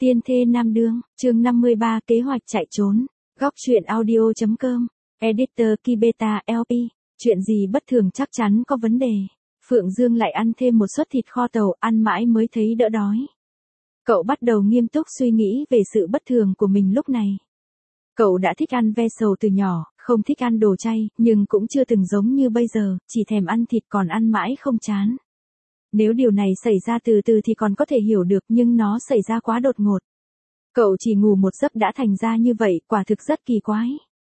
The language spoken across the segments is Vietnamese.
Tiên thê nam đương, chương 53 kế hoạch chạy trốn. Góc truyện audio.com. Editor Kibeta LP. Chuyện gì bất thường chắc chắn có vấn đề. Phượng Dương lại ăn thêm một suất thịt kho tàu, ăn mãi mới thấy đỡ đói. Cậu bắt đầu nghiêm túc suy nghĩ về sự bất thường của mình lúc này. Cậu đã thích ăn ve sầu từ nhỏ, không thích ăn đồ chay, nhưng cũng chưa từng giống như bây giờ, chỉ thèm ăn thịt còn ăn mãi không chán. Nếu điều này xảy ra từ từ thì còn có thể hiểu được, nhưng nó xảy ra quá đột ngột. Cậu chỉ ngủ một giấc đã thành ra như vậy, quả thực rất kỳ quái.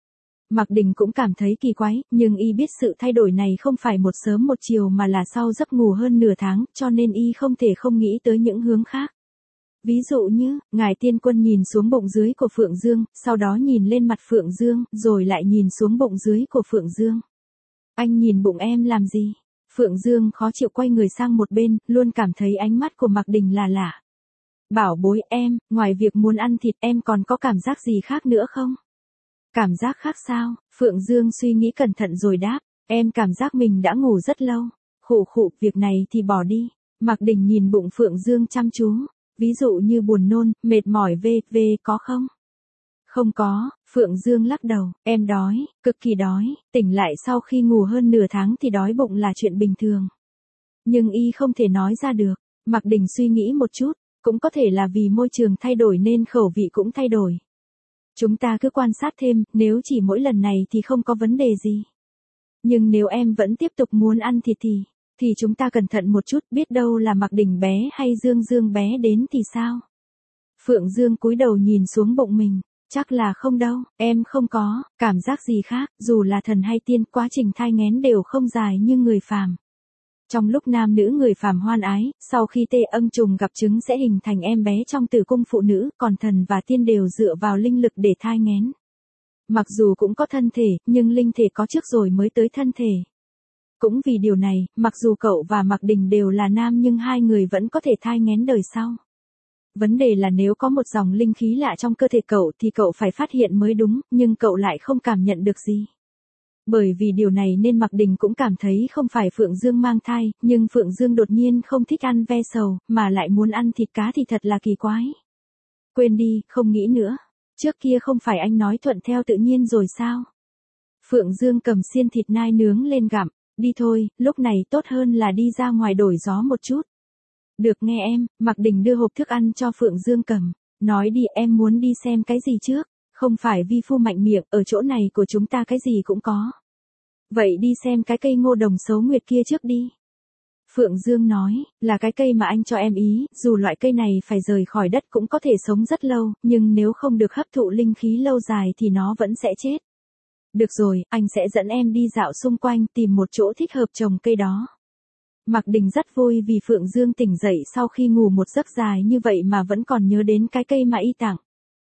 Mạc Đình cũng cảm thấy kỳ quái, nhưng y biết sự thay đổi này không phải một sớm một chiều mà là sau giấc ngủ hơn nửa tháng, cho nên y không thể không nghĩ tới những hướng khác. Ví dụ như, Ngài Tiên Quân nhìn xuống bụng dưới của Phượng Dương, sau đó nhìn lên mặt Phượng Dương, rồi lại nhìn xuống bụng dưới của Phượng Dương. Anh nhìn bụng em làm gì? Phượng Dương khó chịu quay người sang một bên, luôn cảm thấy ánh mắt của Mạc Đình là lạ. Bảo bối em, ngoài việc muốn ăn thịt em còn có cảm giác gì khác nữa không? Cảm giác khác sao? Phượng Dương suy nghĩ cẩn thận rồi đáp, em cảm giác mình đã ngủ rất lâu. Khụ khụ, việc này thì bỏ đi. Mạc Đình nhìn bụng Phượng Dương chăm chú, ví dụ như buồn nôn, mệt mỏi v.v. có không? Không có, Phượng Dương lắc đầu, em đói, cực kỳ đói, tỉnh lại sau khi ngủ hơn nửa tháng thì đói bụng là chuyện bình thường. Nhưng y không thể nói ra được. Mạc Đình suy nghĩ một chút, cũng có thể là vì môi trường thay đổi nên khẩu vị cũng thay đổi. Chúng ta cứ quan sát thêm, nếu chỉ mỗi lần này thì không có vấn đề gì. Nhưng nếu em vẫn tiếp tục muốn ăn thịt thì chúng ta cẩn thận một chút, biết đâu là Mạc Đình bé hay Dương Dương bé đến thì sao? Phượng Dương cúi đầu nhìn xuống bụng mình. Chắc là không đâu, em không có cảm giác gì khác, dù là thần hay tiên, quá trình thai nghén đều không dài như người phàm. Trong lúc nam nữ người phàm hoan ái, sau khi tê âm trùng gặp trứng sẽ hình thành em bé trong tử cung phụ nữ, còn thần và tiên đều dựa vào linh lực để thai nghén. Mặc dù cũng có thân thể, nhưng linh thể có trước rồi mới tới thân thể. Cũng vì điều này, mặc dù cậu và Mạc Đình đều là nam nhưng hai người vẫn có thể thai nghén đời sau. Vấn đề là nếu có một dòng linh khí lạ trong cơ thể cậu thì cậu phải phát hiện mới đúng, nhưng cậu lại không cảm nhận được gì. Bởi vì điều này nên Mạc Đình cũng cảm thấy không phải Phượng Dương mang thai, nhưng Phượng Dương đột nhiên không thích ăn ve sầu, mà lại muốn ăn thịt cá thì thật là kỳ quái. Quên đi, không nghĩ nữa. Trước kia không phải anh nói thuận theo tự nhiên rồi sao? Phượng Dương cầm xiên thịt nai nướng lên gặm, đi thôi, lúc này tốt hơn là đi ra ngoài đổi gió một chút. Được nghe em, Mạc Đình đưa hộp thức ăn cho Phượng Dương cầm. Nói đi, em muốn đi xem cái gì trước? Không phải vi phu mạnh miệng, ở chỗ này của chúng ta cái gì cũng có. Vậy đi xem cái cây ngô đồng xấu nguyệt kia trước đi. Phượng Dương nói, là cái cây mà anh cho em ý, dù loại cây này phải rời khỏi đất cũng có thể sống rất lâu, nhưng nếu không được hấp thụ linh khí lâu dài thì nó vẫn sẽ chết. Được rồi, anh sẽ dẫn em đi dạo xung quanh tìm một chỗ thích hợp trồng cây đó. Mạc Đình rất vui vì Phượng Dương tỉnh dậy sau khi ngủ một giấc dài như vậy mà vẫn còn nhớ đến cái cây mà y tặng.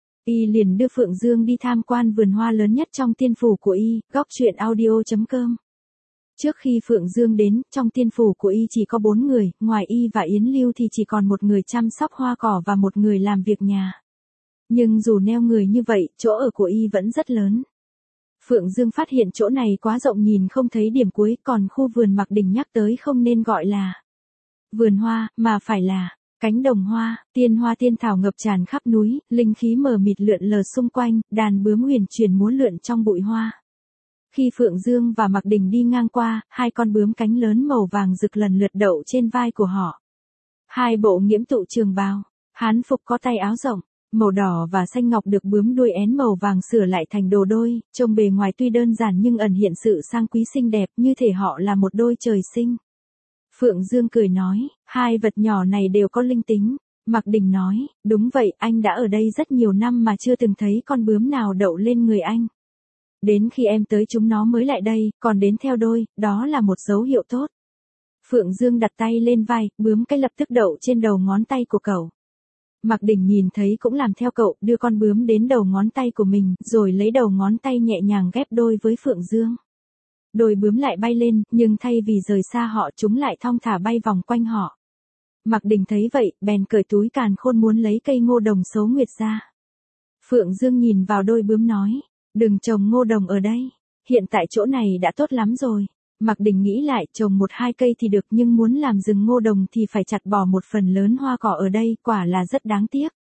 Y liền đưa Phượng Dương đi tham quan vườn hoa lớn nhất trong tiên phủ của y, góc truyện audio.com. Trước khi Phượng Dương đến, trong tiên phủ của y chỉ có 4 người, ngoài y và Yến Lưu thì chỉ còn một người chăm sóc hoa cỏ và một người làm việc nhà. Nhưng dù neo người như vậy, chỗ ở của y vẫn rất lớn. Phượng Dương phát hiện chỗ này quá rộng nhìn không thấy điểm cuối, còn khu vườn Mạc Đình nhắc tới không nên gọi là vườn hoa, mà phải là cánh đồng hoa, tiên thảo ngập tràn khắp núi, linh khí mờ mịt lượn lờ xung quanh, đàn bướm huyền chuyển múa lượn trong bụi hoa. Khi Phượng Dương và Mạc Đình đi ngang qua, hai con bướm cánh lớn màu vàng rực lần lượt đậu trên vai của họ. Hai bộ nghiễm tụ trường bào, hán phục có tay áo rộng, màu đỏ và xanh ngọc được bướm đuôi én màu vàng sửa lại thành đồ đôi, trông bề ngoài tuy đơn giản nhưng ẩn hiện sự sang quý xinh đẹp, như thể họ là một đôi trời sinh. Phượng Dương cười nói, hai vật nhỏ này đều có linh tính. Mạc Đình nói, đúng vậy, anh đã ở đây rất nhiều năm mà chưa từng thấy con bướm nào đậu lên người anh. Đến khi em tới chúng nó mới lại đây, còn đến theo đôi, đó là một dấu hiệu tốt. Phượng Dương đặt tay lên vai, bướm cái lập tức đậu trên đầu ngón tay của cậu. Mạc Đình nhìn thấy cũng làm theo cậu, đưa con bướm đến đầu ngón tay của mình, rồi lấy đầu ngón tay nhẹ nhàng ghép đôi với Phượng Dương. Đôi bướm lại bay lên, nhưng thay vì rời xa họ chúng lại thong thả bay vòng quanh họ. Mạc Đình thấy vậy, bèn cởi túi càn khôn muốn lấy cây ngô đồng xấu nguyệt ra. Phượng Dương nhìn vào đôi bướm nói, đừng trồng ngô đồng ở đây, hiện tại chỗ này đã tốt lắm rồi. Mạc Đình nghĩ lại, trồng 1-2 cây thì được nhưng muốn làm rừng ngô đồng thì phải chặt bỏ một phần lớn hoa cỏ ở đây, quả là rất đáng tiếc.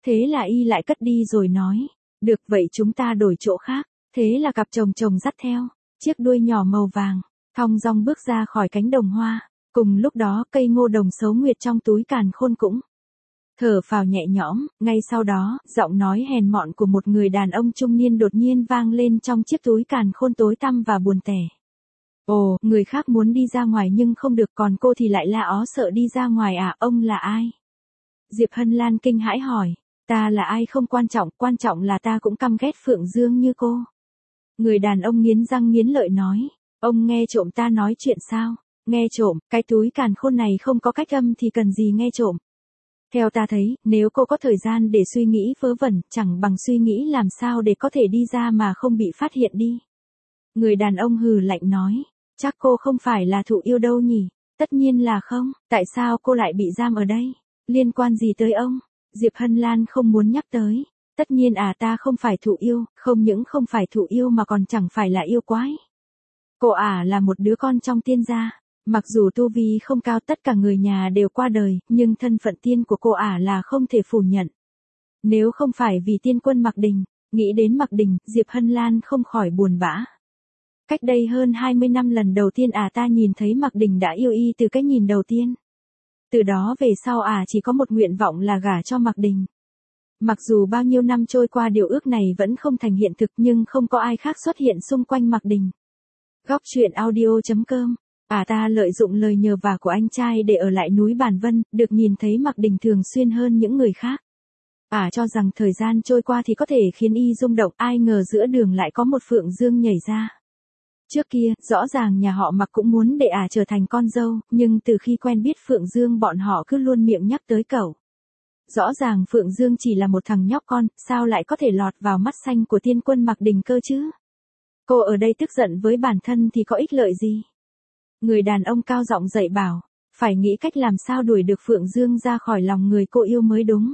Thế là y lại cất đi rồi nói, được vậy chúng ta đổi chỗ khác. Thế là cặp chồng chồng dắt theo, chiếc đuôi nhỏ màu vàng, thong dong bước ra khỏi cánh đồng hoa. Cùng lúc đó cây ngô đồng xấu nguyệt trong túi càn khôn cũng thở phào nhẹ nhõm, ngay sau đó, giọng nói hèn mọn của một người đàn ông trung niên đột nhiên vang lên trong chiếc túi càn khôn tối tăm và buồn tẻ. Ồ, người khác muốn đi ra ngoài nhưng không được, còn cô thì lại la ó sợ đi ra ngoài à, ông là ai? Diệp Hân Lan kinh hãi hỏi, ta là ai không quan trọng là ta cũng căm ghét Phượng Dương như cô. Người đàn ông nghiến răng nghiến lợi nói, ông nghe trộm ta nói chuyện sao? Nghe trộm, cái túi càn khôn này không có cách âm thì cần gì nghe trộm. Theo ta thấy, nếu cô có thời gian để suy nghĩ vớ vẩn, chẳng bằng suy nghĩ làm sao để có thể đi ra mà không bị phát hiện đi. Người đàn ông hừ lạnh nói, chắc cô không phải là thụ yêu đâu nhỉ? Tất nhiên là không, tại sao cô lại bị giam ở đây? Liên quan gì tới ông? Diệp Hân Lan không muốn nhắc tới. Tất nhiên ta không phải thụ yêu, không những không phải thụ yêu mà còn chẳng phải là yêu quái. Cô là một đứa con trong tiên gia. Mặc dù tu vi không cao, tất cả người nhà đều qua đời, nhưng thân phận tiên của cô là không thể phủ nhận. Nếu không phải vì tiên quân Mạc Đình, nghĩ đến Mạc Đình, Diệp Hân Lan không khỏi buồn bã. Cách đây hơn 20 năm lần đầu tiên ta nhìn thấy Mạc Đình đã yêu y từ cái nhìn đầu tiên. Từ đó về sau chỉ có một nguyện vọng là gả cho Mạc Đình. Mặc dù bao nhiêu năm trôi qua điều ước này vẫn không thành hiện thực nhưng không có ai khác xuất hiện xung quanh Mạc Đình. Góc truyện audio.com. Ta lợi dụng lời nhờ vả của anh trai để ở lại núi Bàn Vân, được nhìn thấy Mạc Đình thường xuyên hơn những người khác. Cho rằng thời gian trôi qua thì có thể khiến y rung động, ai ngờ giữa đường lại có một Phượng Dương nhảy ra. Trước kia, rõ ràng nhà họ Mạc cũng muốn để trở thành con dâu, nhưng từ khi quen biết Phượng Dương bọn họ cứ luôn miệng nhắc tới cậu. Rõ ràng Phượng Dương chỉ là một thằng nhóc con, sao lại có thể lọt vào mắt xanh của tiên quân Mạc Đình cơ chứ? Cô ở đây tức giận với bản thân thì có ích lợi gì? Người đàn ông cao giọng dạy bảo, phải nghĩ cách làm sao đuổi được Phượng Dương ra khỏi lòng người cô yêu mới đúng.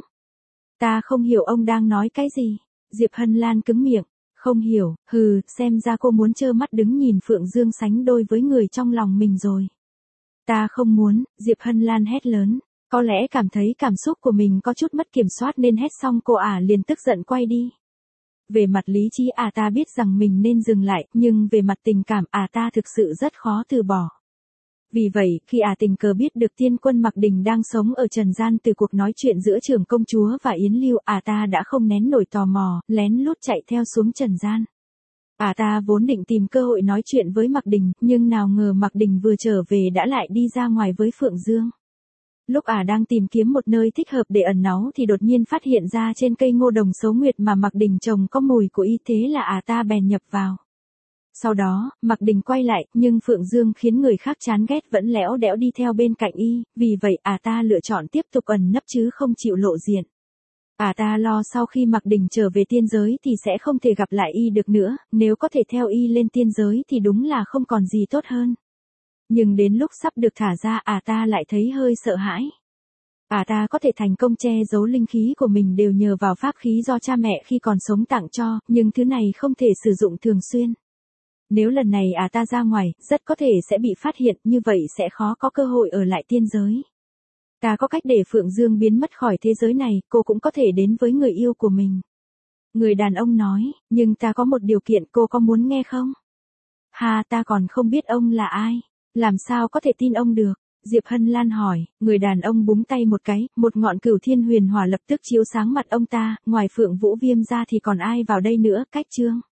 Ta không hiểu ông đang nói cái gì. Diệp Hân Lan cứng miệng, không hiểu, xem ra cô muốn trơ mắt đứng nhìn Phượng Dương sánh đôi với người trong lòng mình rồi. Ta không muốn, Diệp Hân Lan hét lớn, có lẽ cảm thấy cảm xúc của mình có chút mất kiểm soát nên hét xong cô liền tức giận quay đi. Về mặt lý trí ta biết rằng mình nên dừng lại, nhưng về mặt tình cảm ta thực sự rất khó từ bỏ. Vì vậy, khi tình cờ biết được tiên quân Mạc Đình đang sống ở trần gian từ cuộc nói chuyện giữa Trưởng công chúa và Yến Lưu, ta đã không nén nổi tò mò, lén lút chạy theo xuống trần gian. Ta vốn định tìm cơ hội nói chuyện với Mạc Đình, nhưng nào ngờ Mạc Đình vừa trở về đã lại đi ra ngoài với Phượng Dương. Lúc đang tìm kiếm một nơi thích hợp để ẩn náu thì đột nhiên phát hiện ra trên cây ngô đồng xấu nguyệt mà Mạc Đình trồng có mùi của y, thế là ta bèn nhập vào. Sau đó, Mạc Đình quay lại, nhưng Phượng Dương khiến người khác chán ghét vẫn lẽo đẽo đi theo bên cạnh y, vì vậy ta lựa chọn tiếp tục ẩn nấp chứ không chịu lộ diện. Ta lo sau khi Mạc Đình trở về tiên giới thì sẽ không thể gặp lại y được nữa, nếu có thể theo y lên tiên giới thì đúng là không còn gì tốt hơn. Nhưng đến lúc sắp được thả ra ta lại thấy hơi sợ hãi. Ta có thể thành công che giấu linh khí của mình đều nhờ vào pháp khí do cha mẹ khi còn sống tặng cho, nhưng thứ này không thể sử dụng thường xuyên. Nếu lần này ta ra ngoài, rất có thể sẽ bị phát hiện, như vậy sẽ khó có cơ hội ở lại tiên giới. Ta có cách để Phượng Dương biến mất khỏi thế giới này, cô cũng có thể đến với người yêu của mình. Người đàn ông nói, nhưng ta có một điều kiện, cô có muốn nghe không? Ta còn không biết ông là ai. Làm sao có thể tin ông được? Diệp Hân Lan hỏi, người đàn ông búng tay một cái, một ngọn cửu thiên huyền hỏa lập tức chiếu sáng mặt ông ta, ngoài Phượng Vũ Viêm ra thì còn ai vào đây nữa, cách chương.